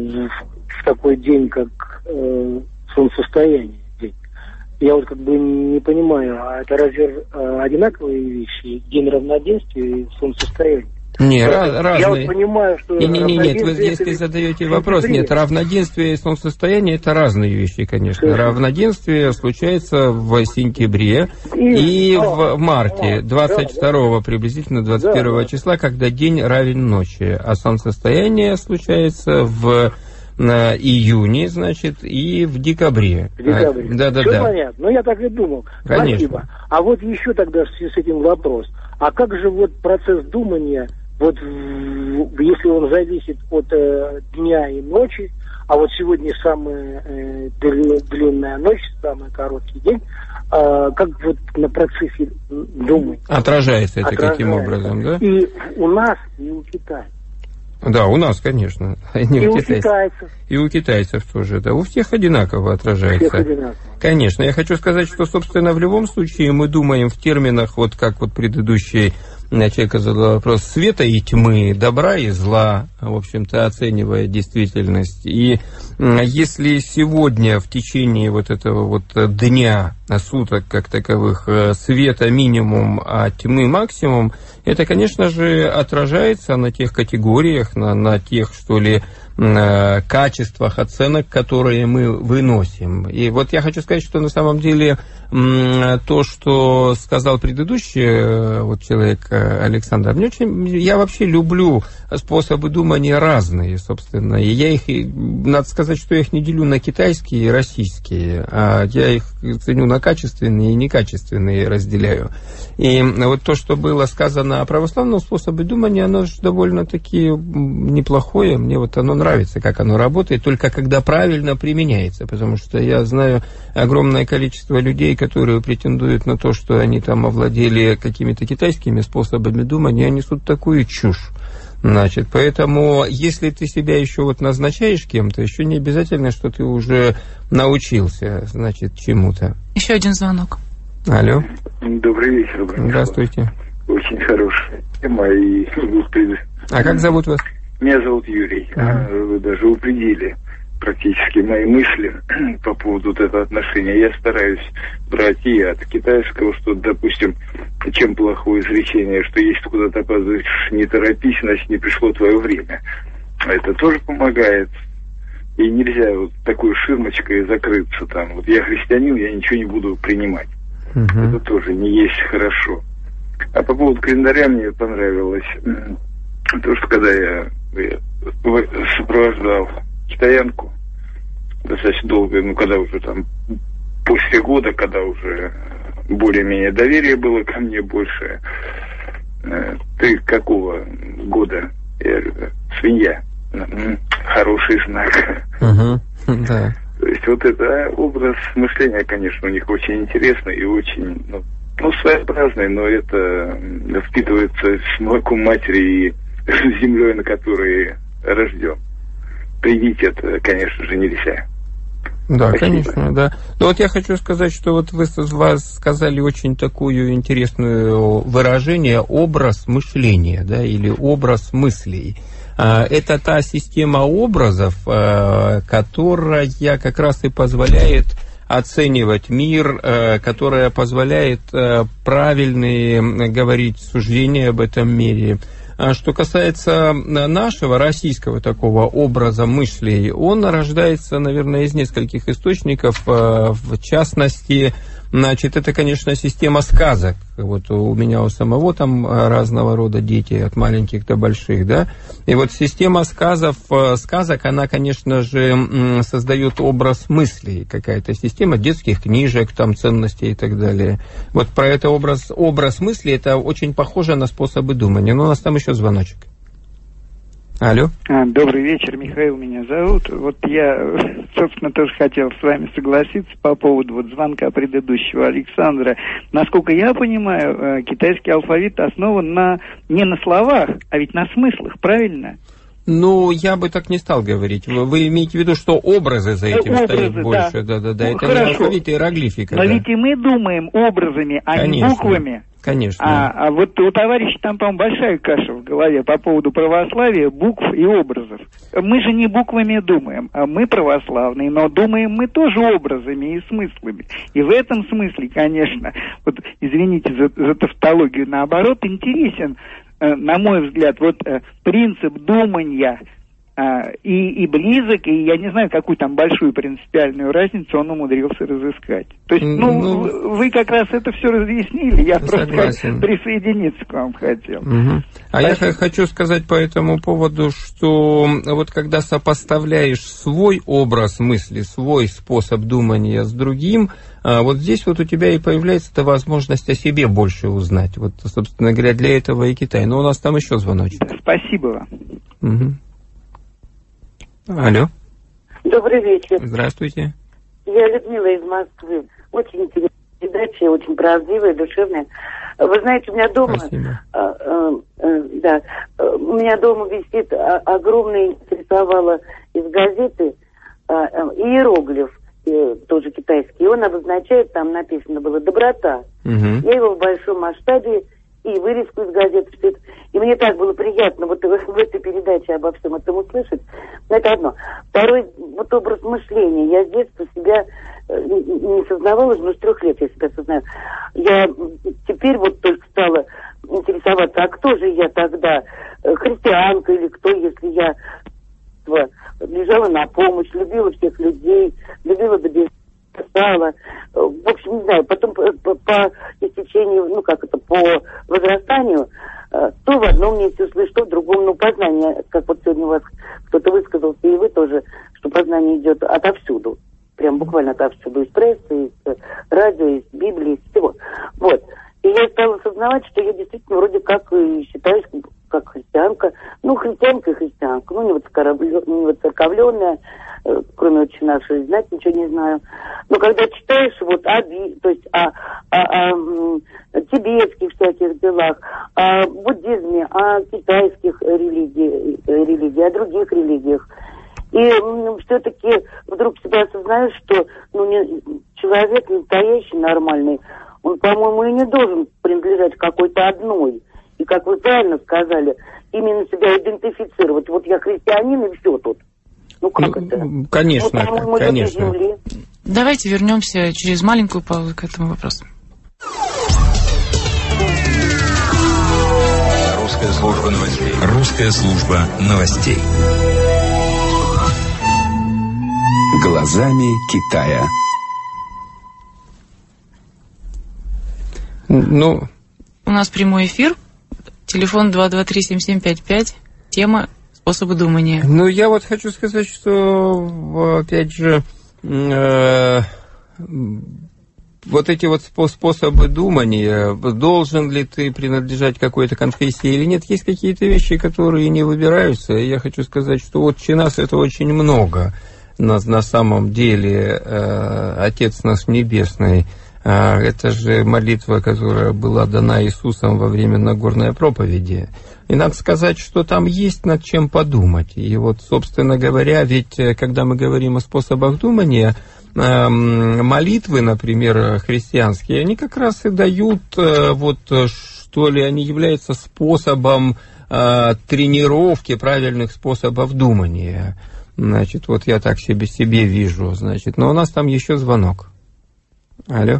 в такой день, как э, солнцестояние. День. Я вот как бы не понимаю, а это разве э, одинаковые вещи? День равноденствия и солнцестояние? Не, раз, разные. Я вот понимаю, что... Не, не, не, нет, вы если задаете вопрос, нет, равноденствие и солнцестояние это разные вещи, конечно. Конечно. Равноденствие случается в сентябре и, и в марте, двадцать второго, приблизительно двадцать первого да, числа, когда день равен ночи, а солнцестояние случается в на июне, значит, и в декабре. В декабре. Да, да, Все да. понятно. Ну, я так и думал. Конечно. Спасибо. А вот еще тогда в связи с этим вопрос. А как же вот процесс думания, вот в, если он зависит от э, дня и ночи, а вот сегодня самая э, длинная ночь, самый короткий день, э, как вот на процессе думания? Отражается это Отражается. Каким образом, да? И у нас, и у Китая. Да, у нас, конечно. Не и у, у китайцев. китайцев. И у китайцев тоже, да. У всех одинаково отражается. Всех одинаково. Конечно. Я хочу сказать, что, собственно, в любом случае мы думаем в терминах, вот как вот предыдущий человек задал вопрос, света и тьмы, добра и зла, в общем-то, оценивая действительность. И если сегодня в течение вот этого вот дня, суток как таковых, света минимум, а тьмы максимум, это, конечно же, отражается на тех категориях, на, на тех, что ли, качествах оценок, которые мы выносим. И вот я хочу сказать, что на самом деле то, что сказал предыдущий вот человек Александр, мне очень, я вообще люблю способы думания разные, собственно, и я их, надо сказать, что я их не делю на китайские и российские, а я их ценю на качественные и некачественные разделяю. И вот то, что было сказано о православном способе думания, оно же довольно-таки неплохое, мне вот оно нравится, как оно работает, только когда правильно применяется, потому что я знаю огромное количество людей, которые претендуют на то, что они там овладели какими-то китайскими способами думания, они несут такую чушь. Значит, поэтому, если ты себя еще вот назначаешь кем-то, еще не обязательно, что ты уже научился, значит, чему-то. Еще один звонок. Алло. Добрый вечер, Бронислав. Здравствуйте. Очень хорошая тема. И... А как зовут вас? Меня зовут Юрий. А. Вы даже упредили практически мои мысли по поводу вот этого отношения. Я стараюсь брать и от китайского, что, допустим, чем плохое изречение, что если ты куда-то опаздываешь, не торопись, значит, не пришло твое время. Это тоже помогает. И нельзя вот такой ширмочкой закрыться там. Вот я христианин, я ничего не буду принимать. Uh-huh. Это тоже не есть хорошо. А по поводу календаря мне понравилось. Потому что когда я, я сопровождал китаянку достаточно долго, ну, когда уже там, после года, когда уже более-менее доверие было ко мне больше. Э, ты какого года? Я говорю, свинья. М-м, хороший знак. Uh-huh. Да. То есть вот это образ мышления, конечно, у них очень интересный и очень, ну, ну своеобразный, но это впитывается с молоком матери и с землей, на которой рожден. Привить это, конечно же, нельзя. Да, Спасибо. конечно, да. Но вот я хочу сказать, что вот вы вас сказали очень такую интересную выражение образ мышления, да, или образ мыслей. Это та система образов, которая как раз и позволяет оценивать мир, которая позволяет правильные говорить суждения об этом мире. Что касается нашего российского такого образа мыслей, он рождается, наверное, из нескольких источников. В частности, значит, это, конечно, система сказок. Вот у меня у самого там разного рода дети, от маленьких до больших, да. И вот система сказов, сказок, она, конечно же, создает образ мыслей, какая-то система детских книжек, там, ценностей и так далее. Вот про это образ, образ мыслей, это очень похоже на способы думания. Но у нас там еще звоночек. Алло. А, добрый вечер, Михаил меня зовут. Вот я, собственно, тоже хотел с вами согласиться по поводу вот звонка предыдущего Александра. Насколько я понимаю, китайский алфавит основан на, не на словах, а ведь на смыслах, правильно? Ну, я бы так не стал говорить. Вы, вы имеете в виду, что образы за этим образы, стоят больше? Да, да, да. Ну, это хорошо. не алфавит, а иероглифика. Но да. ведь и мы думаем образами, а Конечно. не буквами. Конечно. А, а вот у товарища там, по-моему, большая каша в голове по поводу православия, букв и образов. Мы же не буквами думаем, а мы православные, но думаем мы тоже образами и смыслами. И в этом смысле, конечно, вот извините за, за тавтологию, наоборот, интересен, э, на мой взгляд, вот э, принцип думания э, и, и близок, и я не знаю, какую там большую принципиальную разницу он умудрился разыскать. То есть, ну, ну вы как раз это все разъяснили, я согласен. Просто присоединиться к вам хотел. Угу. А Спасибо. Я хочу сказать по этому поводу, что вот когда сопоставляешь свой образ мысли, свой способ думания с другим, вот здесь вот у тебя и появляется эта возможность о себе больше узнать. Вот, собственно говоря, для этого и Китай. Но у нас там еще звоночек. Спасибо вам. Угу. Алло. Добрый вечер. Здравствуйте. Я Людмила из Москвы. Очень интересная передача, очень правдивая, душевная. Вы знаете, у меня дома... Спасибо. А, а, а, да, у меня дома висит а, огромный, интересовало из газеты а, а, иероглиф, и, тоже китайский. Он обозначает, там написано было «доброта». Угу. Я его в большом масштабе и вырезку из газеты, все это. И мне так было приятно вот в этой передаче обо всем этом услышать. Но это одно. Второй, вот образ мышления. Я с детства себя не сознавала, но с трех лет я себя сознаю. Я теперь вот только стала интересоваться, а кто же я тогда? Христианка или кто, если я лежала на помощь, любила всех людей, любила до безумия. Стала, в общем, не знаю, потом по, по, по истечению, ну как это, по возрастанию, то в одном месте услышишь, то в другом, ну познание, как вот сегодня у вас кто-то высказался, и вы тоже, что познание идет отовсюду, прям буквально отовсюду, из прессы, из радио, из Библии, из всего. Вот. И я стала осознавать, что я действительно вроде как и считаюсь как христианка, ну христианка и христианка, ну не воцерковленная, кроме очень нашей, знать ничего не знаю. Но когда читаешь вот о, то есть о, о, о тибетских всяких делах, о буддизме, о китайских религиях, религии, о других религиях, и ну, все-таки вдруг себя осознаешь, что ну, не, человек настоящий, нормальный, он, по-моему, и не должен принадлежать какой-то одной. И, как вы правильно сказали, именно себя идентифицировать. Вот я христианин, и все тут. Ну, как ну, это? Конечно, ну, конечно. Давайте вернемся через маленькую паузу к этому вопросу. Русская служба новостей. Русская служба новостей. Глазами Китая. Ну, у нас прямой эфир. Телефон два два три семь семь пять пять. Тема способы думания. Ну, я вот хочу сказать, что, опять же, э, вот эти вот способы думания, должен ли ты принадлежать какой-то конфессии или нет, есть какие-то вещи, которые не выбираются. И я хочу сказать, что вот нас это очень много. На, на самом деле, э, Отец наш Небесный, э, это же молитва, которая была дана Иисусом во время Нагорной проповеди. И надо сказать, что там есть над чем подумать. И вот, собственно говоря, ведь когда мы говорим о способах думания, э, молитвы, например, христианские, они как раз и дают, э, вот, что ли, они являются способом э, тренировки правильных способов думания. Значит, вот я так себе себе вижу, значит. Но у нас там еще звонок. Алло.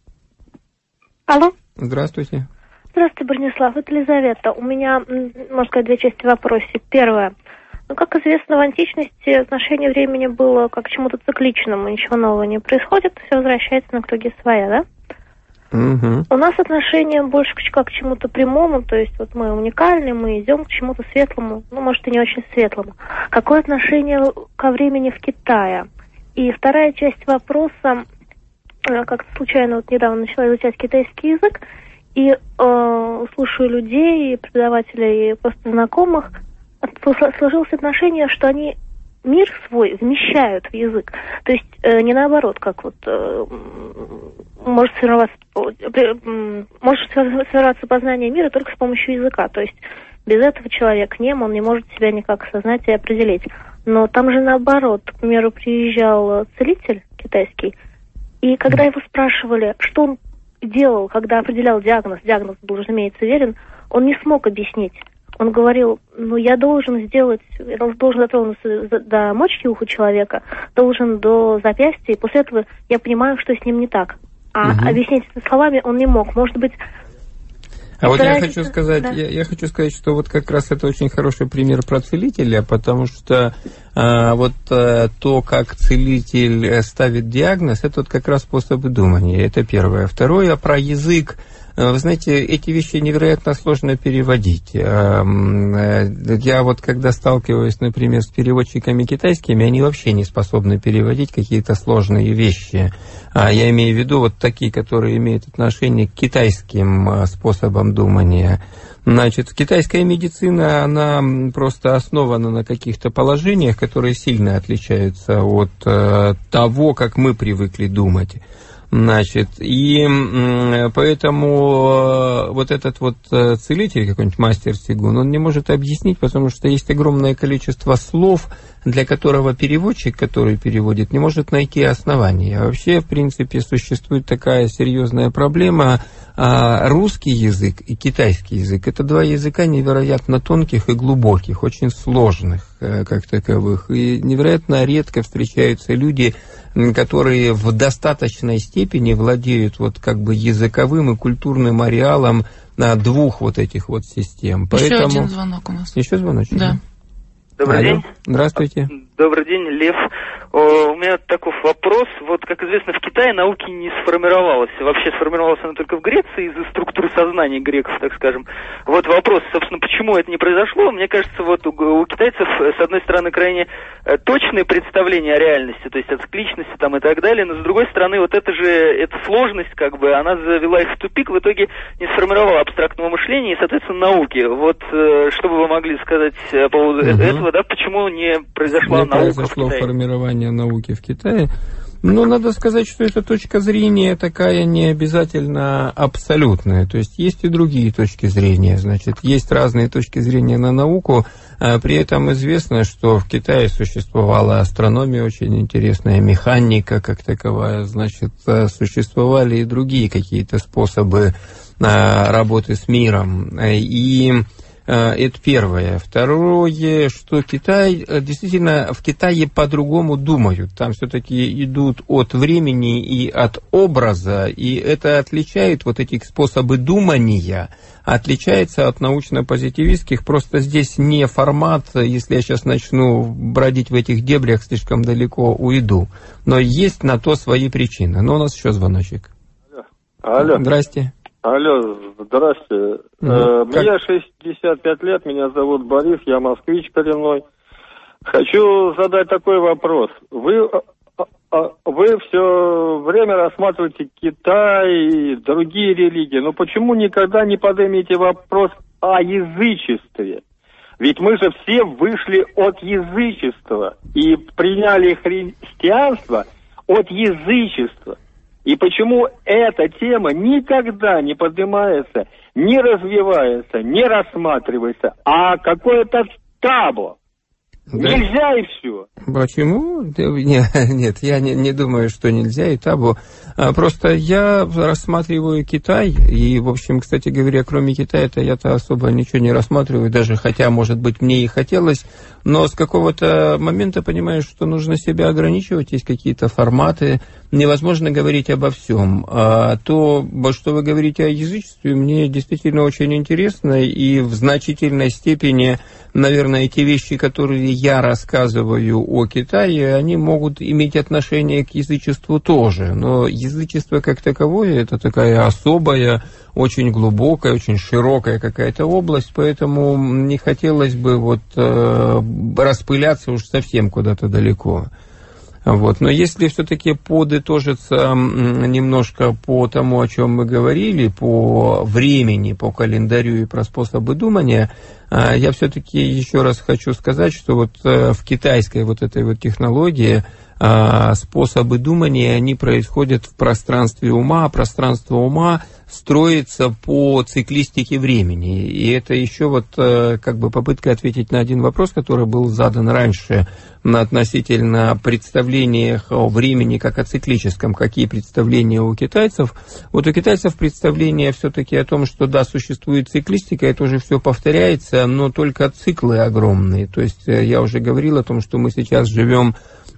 Алло. Здравствуйте. Здравствуйте, Бронислав. Это Елизавета. У меня, можно сказать, две части в вопросе. Первое. Ну, как известно, в античности отношение времени было как к чему-то цикличному. Ничего нового не происходит, все возвращается на круги своя, да? Угу. У нас отношение больше как к чему-то прямому, то есть вот мы уникальны, мы идем к чему-то светлому, ну, может, и не очень светлому. Какое отношение ко времени в Китае? И вторая часть вопроса, как-то случайно вот недавно начала изучать китайский язык, и э, слушаю людей, и преподавателей, и просто знакомых, сложилось отношение, что они мир свой вмещают в язык. То есть э, не наоборот, как вот э, может сформироваться, э, может сформироваться познание мира только с помощью языка. То есть без этого человек нем, он не может себя никак осознать и определить. Но там же наоборот, к примеру, приезжал целитель китайский, и когда его спрашивали, что он делал, когда определял диагноз, диагноз был, разумеется, верен, он не смог объяснить. Он говорил, ну, я должен сделать, я должен дотронуться до мочки уха человека, должен до запястья, и после этого я понимаю, что с ним не так. А угу. объяснить это словами он не мог. Может быть... А вот я хочу сказать, да. я, я хочу сказать, что вот как раз это очень хороший пример про целителя, потому что а, вот а, то, как целитель ставит диагноз, это вот как раз способы думания. Это первое. Второе, про язык. Вы знаете, эти вещи невероятно сложно переводить. Я вот когда сталкиваюсь, например, с переводчиками китайскими, они вообще не способны переводить какие-то сложные вещи. Я имею в виду вот такие, которые имеют отношение к китайским способам думания. Значит, китайская медицина, она просто основана на каких-то положениях, которые сильно отличаются от того, как мы привыкли думать. Значит, и поэтому вот этот вот целитель, какой-нибудь мастер цигун, он не может объяснить, потому что есть огромное количество слов, для которого переводчик, который переводит, не может найти основания. А вообще, в принципе, существует такая серьезная проблема. Русский язык и китайский язык – это два языка невероятно тонких и глубоких, очень сложных как таковых. И невероятно редко встречаются люди, которые в достаточной степени владеют вот как бы языковым и культурным ареалом двух вот этих вот систем. Еще Поэтому... один звонок у нас. Еще звоночек? Да. Добрый Алло. день. Здравствуйте. Добрый день, Лев. У меня такой вопрос. Вот, как известно, в Китае науки не сформировалась. Вообще сформировалась она только в Греции из-за структуры сознания греков, так скажем. Вот вопрос, собственно, почему это не произошло? Мне кажется, вот у, у китайцев, с одной стороны, крайне точные представления о реальности, то есть о цикличности там и так далее, но с другой стороны, вот эта же эта сложность, как бы, она завела их в тупик, в итоге не сформировала абстрактного мышления и, соответственно, науки. Вот, что бы вы могли сказать по поводу угу. этого, да, почему не произошла не наука произошло в Китае? Формирование науки в Китае. Но надо сказать, что эта точка зрения такая не обязательно абсолютная. То есть есть и другие точки зрения. Значит, есть разные точки зрения на науку. А при этом известно, что в Китае существовала астрономия очень интересная, механика как таковая. Значит, существовали и другие какие-то способы работы с миром. И это первое. Второе, что Китай, действительно, в Китае по-другому думают. Там все-таки идут от времени и от образа, и это отличает вот эти способы думания, отличается от научно-позитивистских. Просто здесь не формат, если я сейчас начну бродить в этих дебрях, слишком далеко уйду. Но есть на то свои причины. Но у нас еще звоночек. Алло. Здрасте. Алло, Здравствуйте. Mm-hmm. Мне шестьдесят пять лет, меня зовут Борис, я москвич коренной. Хочу задать такой вопрос. Вы, вы все время рассматриваете Китай и другие религии, но почему никогда не поднимете вопрос о язычестве? Ведь мы же все вышли от язычества и приняли христианство от язычества. И почему эта тема никогда не поднимается, не развивается, не рассматривается, а какое-то табу? Да. Нельзя и все. Почему? Нет, нет, я не, не думаю, что нельзя и табу. Просто я рассматриваю Китай, и, в общем, кстати говоря, кроме Китая-то я-то особо ничего не рассматриваю, даже хотя, может быть, мне и хотелось, но с какого-то момента понимаю, что нужно себя ограничивать, есть какие-то форматы, невозможно говорить обо всем. А то, что вы говорите о язычестве, мне действительно очень интересно, и в значительной степени, наверное, те вещи, которые я рассказываю о Китае, они могут иметь отношение к язычеству тоже, но язычество как таковое, это такая особая, очень глубокая, очень широкая какая-то область, поэтому не хотелось бы вот э, распыляться уж совсем куда-то далеко. Вот. Но если все-таки подытожиться немножко по тому, о чем мы говорили, по времени, по календарю и про способы думания, я все-таки еще раз хочу сказать, что вот в китайской вот этой вот технологии способы думания, они происходят в пространстве ума, а пространство ума строится по циклистике времени. И это еще вот как бы попытка ответить на один вопрос, который был задан раньше относительно представлениях о времени как о циклическом. Какие представления у китайцев? Вот у китайцев представление все-таки о том, что да, существует циклистика, это уже все повторяется, но только циклы огромные. То есть я уже говорил о том, что мы сейчас живем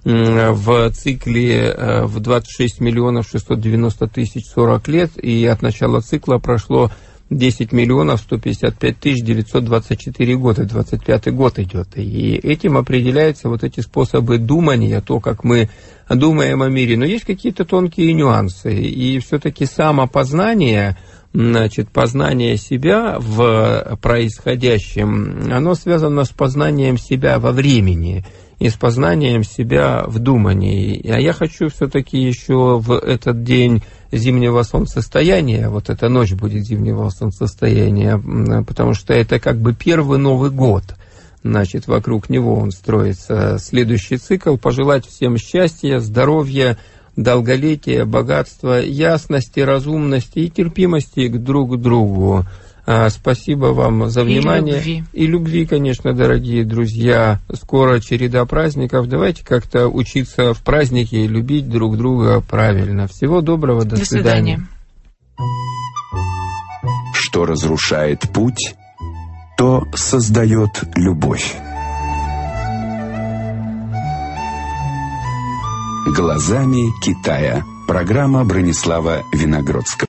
в цикле в двадцать шесть миллионов шестьсот девяносто тысяч сорок лет, и от начала цикла прошло десять миллионов сто пятьдесят пять тысяч девятьсот двадцать четыре года, двадцать пятый год идет. И этим определяются вот эти способы думания, то, как мы думаем о мире. Но есть какие-то тонкие нюансы, и все-таки самопознание, значит, познание себя в происходящем, оно связано с познанием себя во времени и с познанием себя в думании. А я хочу все-таки еще в этот день зимнего солнцестояния, вот эта ночь будет зимнего солнцестояния, потому что это как бы первый Новый год, значит, вокруг него он строится следующий цикл, пожелать всем счастья, здоровья, долголетия, богатства, ясности, разумности и терпимости друг к другу. Спасибо вам за внимание. И любви. И любви, конечно, дорогие друзья. Скоро череда праздников. Давайте как-то учиться в празднике и любить друг друга правильно. Всего доброго, до, до свидания. Что разрушает путь, то создает любовь. Глазами Китая. Программа Бронислава Виногродского.